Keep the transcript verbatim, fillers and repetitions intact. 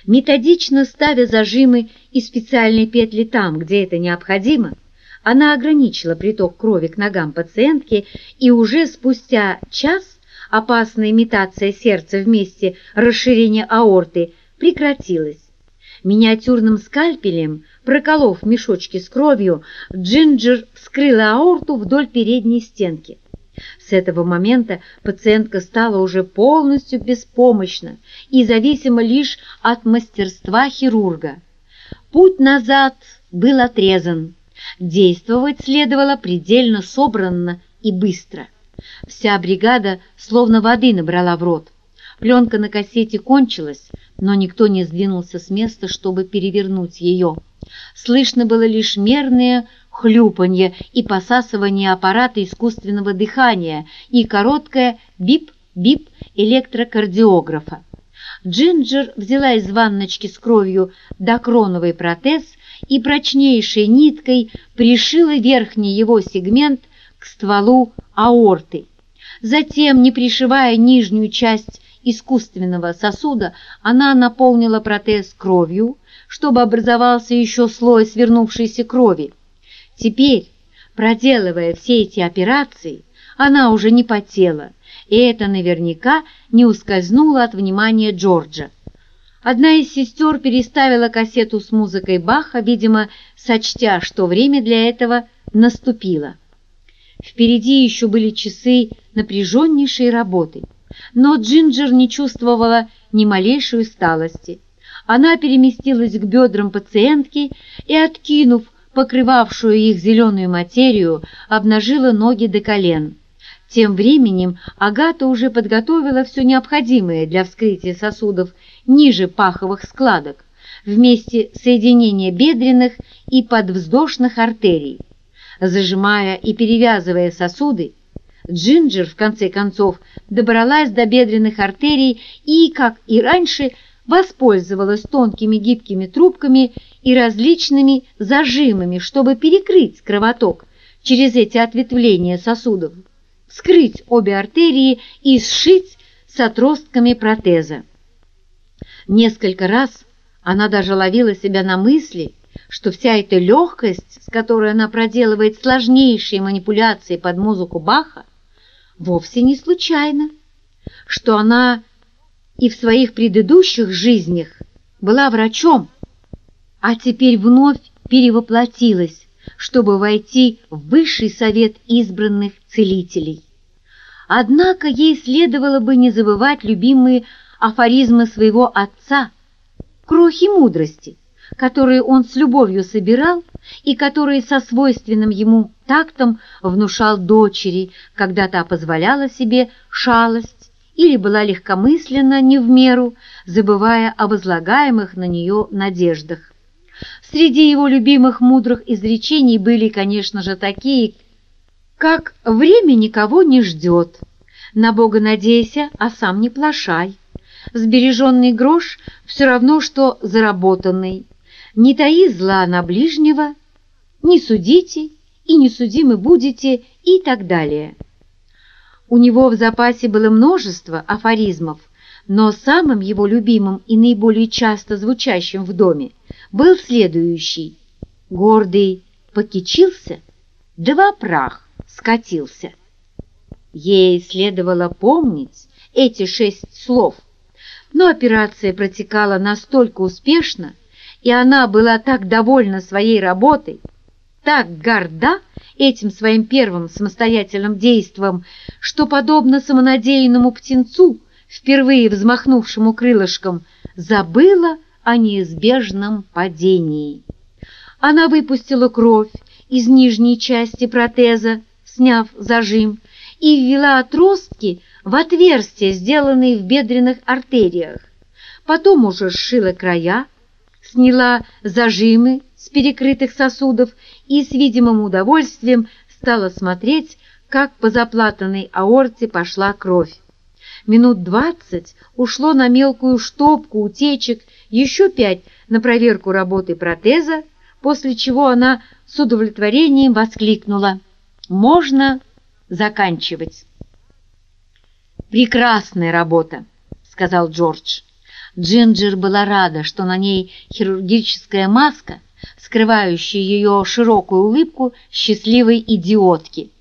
Методично ставя зажимы и специальные петли там, где это необходимо, она ограничила приток крови к ногам пациентки, и уже спустя час опасная имитация сердца в месте расширения аорты прекратилась. Миниатюрным скальпелем, проколов мешочки с кровью, Джинджер вскрыла аорту вдоль передней стенки. С этого момента пациентка стала уже полностью беспомощна и зависима лишь от мастерства хирурга. Путь назад был отрезан. Действовать следовало предельно собранно и быстро. Вся бригада словно воды набрала в рот. Пленка на кассете кончилась, но никто не сдвинулся с места, чтобы перевернуть ее. Слышно было лишь мерное хлюпанье и посасывание аппарата искусственного дыхания и короткое бип-бип электрокардиографа. Джинджер взяла из ванночки с кровью докроновый протез и прочнейшей ниткой пришила верхний его сегмент к стволу аорты. Затем, не пришивая нижнюю часть искусственного сосуда, она наполнила протез кровью, чтобы образовался еще слой свернувшейся крови. Теперь, проделывая все эти операции, она уже не потела, и это наверняка не ускользнуло от внимания Джорджа. Одна из сестер переставила кассету с музыкой Баха, видимо, сочтя, что время для этого наступило. Впереди еще были часы напряженнейшей работы, но Джинджер не чувствовала ни малейшей усталости. Она переместилась к бедрам пациентки и, откинув покрывавшую их зеленую материю, обнажила ноги до колен. Тем временем Агата уже подготовила все необходимое для вскрытия сосудов ниже паховых складок, вместе соединения бедренных и подвздошных артерий. Зажимая и перевязывая сосуды, Джинджер, в конце концов, добралась до бедренных артерий и, как и раньше, воспользовалась тонкими гибкими трубками и различными зажимами, чтобы перекрыть кровоток через эти ответвления сосудов, вскрыть обе артерии и сшить с отростками протеза. Несколько раз она даже ловила себя на мысли, что вся эта легкость, с которой она проделывает сложнейшие манипуляции под музыку Баха, вовсе не случайна, что она и в своих предыдущих жизнях была врачом, а теперь вновь перевоплотилась, чтобы войти в высший совет избранных целителей. Однако ей следовало бы не забывать любимые афоризмы своего отца, крохи мудрости, которые он с любовью собирал и которые со свойственным ему тактом внушал дочери, когда та позволяла себе шалость или была легкомысленна не в меру, забывая о возлагаемых на нее надеждах. Среди его любимых мудрых изречений были, конечно же, такие, как «время никого не ждет», «на Бога надейся, а сам не плашай», «сбереженный грош все равно, что заработанный», «не таи зла на ближнего», «не судите и не судимы будете» и так далее. У него в запасе было множество афоризмов, но самым его любимым и наиболее часто звучащим в доме был следующий: «Гордый покичился, да во прах скатился». Ей следовало помнить эти шесть слов, но операция протекала настолько успешно, и она была так довольна своей работой, так горда этим своим первым самостоятельным действом, что, подобно самонадеянному птенцу, впервые взмахнувшему крылышком, забыла о неизбежном падении. Она выпустила кровь из нижней части протеза, сняв зажим, и ввела отростки в отверстия, сделанные в бедренных артериях. Потом уже сшила края, сняла зажимы с перекрытых сосудов и с видимым удовольствием стала смотреть, как по заплатанной аорте пошла кровь. Минут двадцать ушло на мелкую штопку утечек, еще пять на проверку работы протеза, после чего она с удовлетворением воскликнула: «Можно заканчивать». «Прекрасная работа», — сказал Джордж. Джинджер была рада, что на ней хирургическая маска, скрывающая ее широкую улыбку счастливой идиотки,